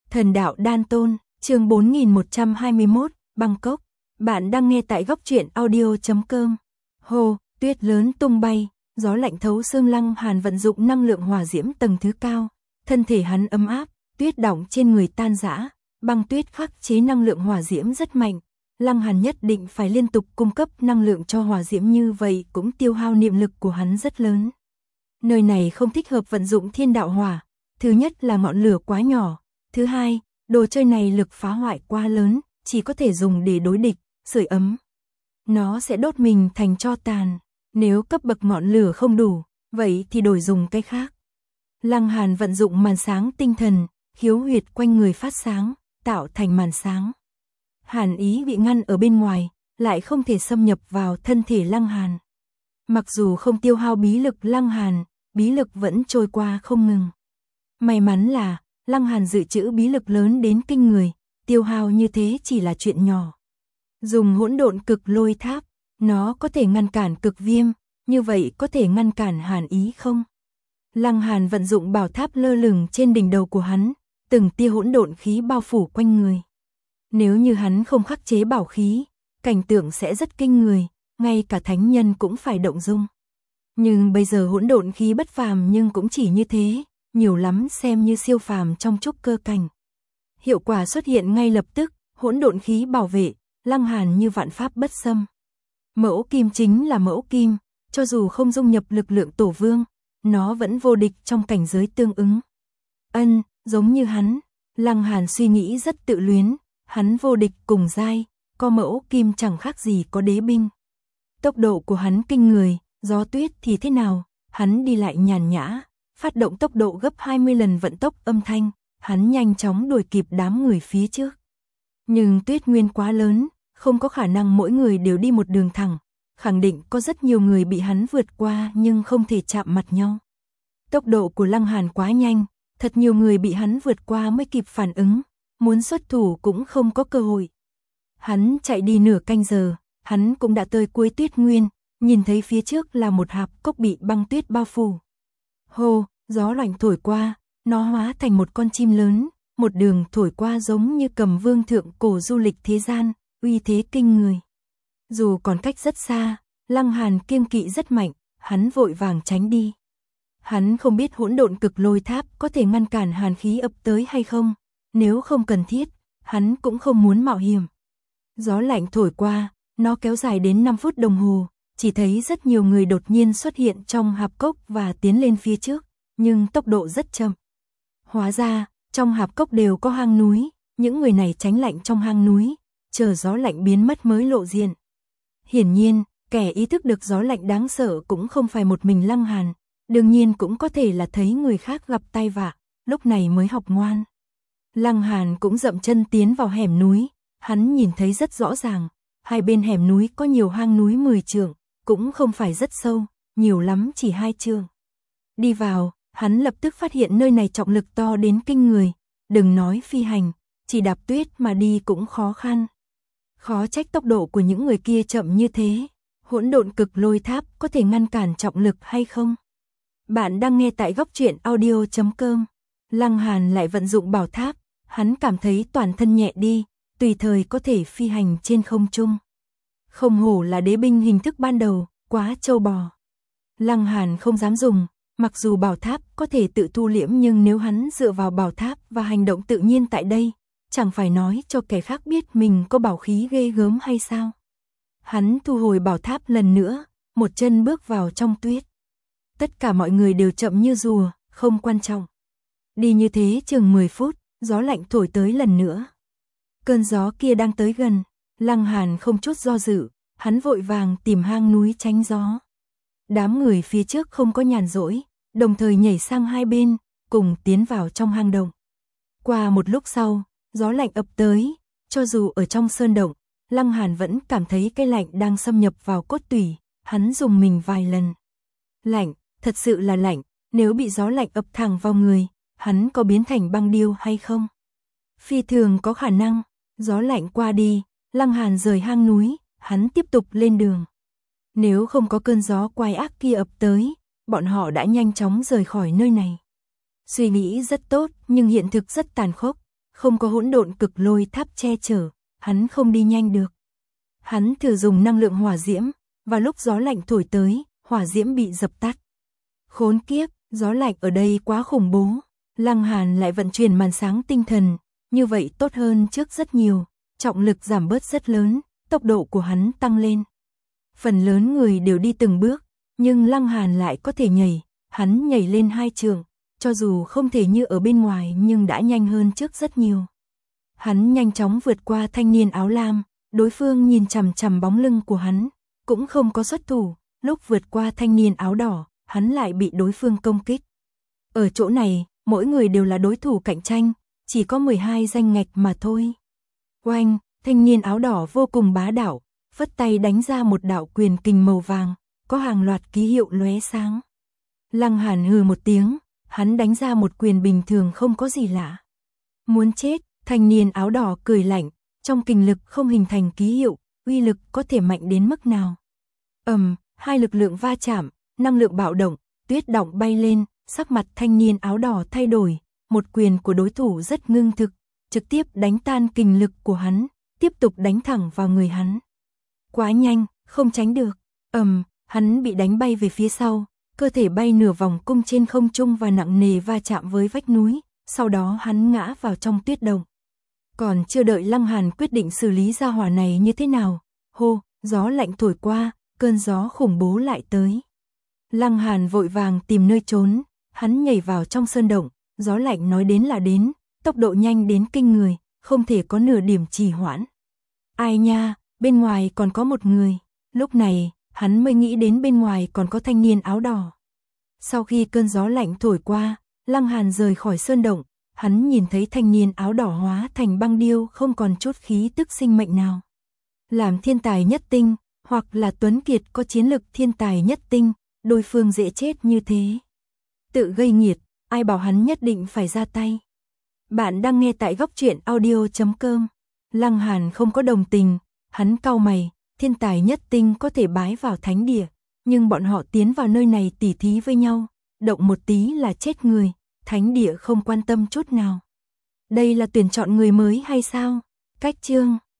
Thần đạo đan tôn, chương 4121, Bangkok. Bạn đang nghe tại góc truyện audio.com. Hồ, tuyết lớn tung bay, gió lạnh thấu xương. Lăng Hàn vận dụng năng lượng hỏa diễm tầng thứ cao, thân thể hắn ấm áp, tuyết đọng trên người tan rã, băng tuyết khắc chế năng lượng hỏa diễm rất mạnh. Lăng Hàn nhất định phải liên tục cung cấp năng lượng cho hỏa diễm, như vậy cũng tiêu hao niệm lực của hắn rất lớn. Nơi này không thích hợp vận dụng thiên đạo hỏa, thứ nhất là ngọn lửa quá nhỏ, thứ hai, đồ chơi này lực phá hoại quá lớn, chỉ có thể dùng để đối địch, sưởi ấm. Nó sẽ đốt mình thành tro tàn, nếu cấp bậc ngọn lửa không đủ, vậy thì đổi dùng cái khác. Lăng Hàn vận dụng màn sáng tinh thần, khiếu huyệt quanh người phát sáng, tạo thành màn sáng. Hàn ý bị ngăn ở bên ngoài, lại không thể xâm nhập vào thân thể Lăng Hàn. Mặc dù không tiêu hao bí lực Lăng Hàn, bí lực vẫn trôi qua không ngừng. May mắn là, Lăng Hàn dự trữ bí lực lớn đến kinh người, tiêu hao như thế chỉ là chuyện nhỏ. Dùng hỗn độn cực lôi tháp, nó có thể ngăn cản cực viêm, như vậy có thể ngăn cản hàn ý không? Lăng Hàn vận dụng bảo tháp lơ lửng trên đỉnh đầu của hắn, từng tia hỗn độn khí bao phủ quanh người. Nếu như hắn không khắc chế bảo khí, cảnh tượng sẽ rất kinh người, ngay cả thánh nhân cũng phải động dung. Nhưng bây giờ hỗn độn khí bất phàm, nhưng cũng chỉ như thế, nhiều lắm xem như siêu phàm trong trúc cơ cảnh. Hiệu quả xuất hiện ngay lập tức, hỗn độn khí bảo vệ Lăng Hàn như vạn pháp bất xâm. Mẫu kim chính là mẫu kim, cho dù không dung nhập lực lượng tổ vương, nó vẫn vô địch trong cảnh giới tương ứng. Giống như hắn, Lăng Hàn suy nghĩ rất tự luyến, hắn vô địch cùng giai, có mẫu kim chẳng khác gì có đế binh. Tốc độ của hắn kinh người, gió tuyết thì thế nào, hắn đi lại nhàn nhã, phát động tốc độ gấp 20 lần vận tốc âm thanh, hắn nhanh chóng đuổi kịp đám người phía trước. Nhưng tuyết nguyên quá lớn, không có khả năng mỗi người đều đi một đường thẳng, khẳng định có rất nhiều người bị hắn vượt qua nhưng không thể chạm mặt nhau. Tốc độ của Lăng Hàn quá nhanh, thật nhiều người bị hắn vượt qua mới kịp phản ứng, muốn xuất thủ cũng không có cơ hội. Hắn chạy đi nửa canh giờ, hắn cũng đã tới cuối tuyết nguyên, nhìn thấy phía trước là một hạp cốc bị băng tuyết bao phủ. Hô, gió lạnh thổi qua, nó hóa thành một con chim lớn, một đường thổi qua giống như cầm vương thượng cổ du lịch thế gian, uy thế kinh người. Dù còn cách rất xa, Lăng Hàn kiêng kỵ rất mạnh, hắn vội vàng tránh đi. Hắn không biết hỗn độn cực lôi tháp có thể ngăn cản hàn khí ập tới hay không, nếu không cần thiết, hắn cũng không muốn mạo hiểm. Gió lạnh thổi qua, nó kéo dài đến 5 phút đồng hồ, chỉ thấy rất nhiều người đột nhiên xuất hiện trong hạp cốc và tiến lên phía trước, nhưng tốc độ rất chậm. Hóa ra, trong hạp cốc đều có hang núi, những người này tránh lạnh trong hang núi, chờ gió lạnh biến mất mới lộ diện. Hiển nhiên, kẻ ý thức được gió lạnh đáng sợ cũng không phải một mình Lăng Hàn, đương nhiên cũng có thể là thấy người khác gặp tai vạ, lúc này mới học ngoan. Lăng Hàn cũng dậm chân tiến vào hẻm núi, hắn nhìn thấy rất rõ ràng, hai bên hẻm núi có nhiều hang núi 10 trượng, cũng không phải rất sâu, nhiều lắm chỉ 2 trượng. Đi vào, hắn lập tức phát hiện nơi này trọng lực to đến kinh người, đừng nói phi hành, chỉ đạp tuyết mà đi cũng khó khăn. Khó trách tốc độ của những người kia chậm như thế, hỗn độn cực lôi tháp có thể ngăn cản trọng lực hay không? Bạn đang nghe tại góc truyện audio.com. Lăng Hàn lại vận dụng bảo tháp, hắn cảm thấy toàn thân nhẹ đi, tùy thời có thể phi hành trên không trung. Không hổ là đế binh hình thức ban đầu, quá trâu bò. Lăng Hàn không dám dùng, mặc dù bảo tháp có thể tự thu liễm, nhưng nếu hắn dựa vào bảo tháp và hành động tự nhiên tại đây, chẳng phải nói cho kẻ khác biết mình có bảo khí ghê gớm hay sao? Hắn thu hồi bảo tháp lần nữa, một chân bước vào trong tuyết. Tất cả mọi người đều chậm như rùa, không quan trọng. Đi như thế chừng 10 phút, gió lạnh thổi tới lần nữa. Cơn gió kia đang tới gần, Lăng Hàn không chút do dự, hắn vội vàng tìm hang núi tránh gió. Đám người phía trước không có nhàn rỗi, đồng thời nhảy sang hai bên, cùng tiến vào trong hang động. Qua một lúc sau, gió lạnh ập tới, cho dù ở trong sơn động, Lăng Hàn vẫn cảm thấy cái lạnh đang xâm nhập vào cốt tủy, hắn dùng mình vài lần. Lạnh, thật sự là lạnh, nếu bị gió lạnh ập thẳng vào người, hắn có biến thành băng điêu hay không? Phi thường có khả năng. Gió lạnh qua đi, Lăng Hàn rời hang núi, hắn tiếp tục lên đường. Nếu không có cơn gió quái ác kia ập tới, bọn họ đã nhanh chóng rời khỏi nơi này. Suy nghĩ rất tốt, nhưng hiện thực rất tàn khốc, không có hỗn độn cực lôi tháp che chở, hắn không đi nhanh được. Hắn thử dùng năng lượng hỏa diễm, và lúc gió lạnh thổi tới, hỏa diễm bị dập tắt. Khốn kiếp, gió lạnh ở đây quá khủng bố. Lăng Hàn lại vận chuyển màn sáng tinh thần, như vậy tốt hơn trước rất nhiều, trọng lực giảm bớt rất lớn, tốc độ của hắn tăng lên. Phần lớn người đều đi từng bước, nhưng Lăng Hàn lại có thể nhảy, hắn nhảy lên 2 trượng, cho dù không thể như ở bên ngoài nhưng đã nhanh hơn trước rất nhiều. Hắn nhanh chóng vượt qua thanh niên áo lam, đối phương nhìn chằm chằm bóng lưng của hắn, cũng không có xuất thủ, lúc vượt qua thanh niên áo đỏ, hắn lại bị đối phương công kích. Ở chỗ này, mỗi người đều là đối thủ cạnh tranh, chỉ có 12 danh ngạch mà thôi. Oanh, thanh niên áo đỏ vô cùng bá đạo, phất tay đánh ra một đạo quyền kình màu vàng, có hàng loạt ký hiệu lóe sáng. Lăng Hàn hừ một tiếng, hắn đánh ra một quyền bình thường không có gì lạ. Muốn chết, thanh niên áo đỏ cười lạnh, trong kình lực không hình thành ký hiệu, uy lực có thể mạnh đến mức nào. Hai lực lượng va chạm, năng lượng bạo động, tuyết động bay lên, sắc mặt thanh niên áo đỏ thay đổi, một quyền của đối thủ rất ngưng thực, trực tiếp đánh tan kình lực của hắn, tiếp tục đánh thẳng vào người hắn. Quá nhanh, không tránh được. Hắn bị đánh bay về phía sau, cơ thể bay nửa vòng cung trên không trung và nặng nề va chạm với vách núi, sau đó hắn ngã vào trong tuyết động. Còn chưa đợi Lăng Hàn quyết định xử lý gia hỏa này như thế nào, hô, gió lạnh thổi qua, cơn gió khủng bố lại tới. Lăng Hàn vội vàng tìm nơi trốn, hắn nhảy vào trong sơn động, gió lạnh nói đến là đến, tốc độ nhanh đến kinh người, không thể có nửa điểm trì hoãn. Ai nha, bên ngoài còn có một người, lúc này, hắn mới nghĩ đến bên ngoài còn có thanh niên áo đỏ. Sau khi cơn gió lạnh thổi qua, Lăng Hàn rời khỏi sơn động, hắn nhìn thấy thanh niên áo đỏ hóa thành băng điêu không còn chút khí tức sinh mệnh nào. Làm thiên tài nhất tinh, hoặc là tuấn kiệt có chiến lực thiên tài nhất tinh, đối phương dễ chết như thế. Tự gây nghiệt, ai bảo hắn nhất định phải ra tay. Bạn đang nghe tại góc truyện audio.com. Lăng Hàn không có đồng tình, hắn cau mày, thiên tài nhất tinh có thể bái vào thánh địa, nhưng bọn họ tiến vào nơi này tỉ thí với nhau, động một tí là chết người, thánh địa không quan tâm chút nào. Đây là tuyển chọn người mới hay sao? Cách chương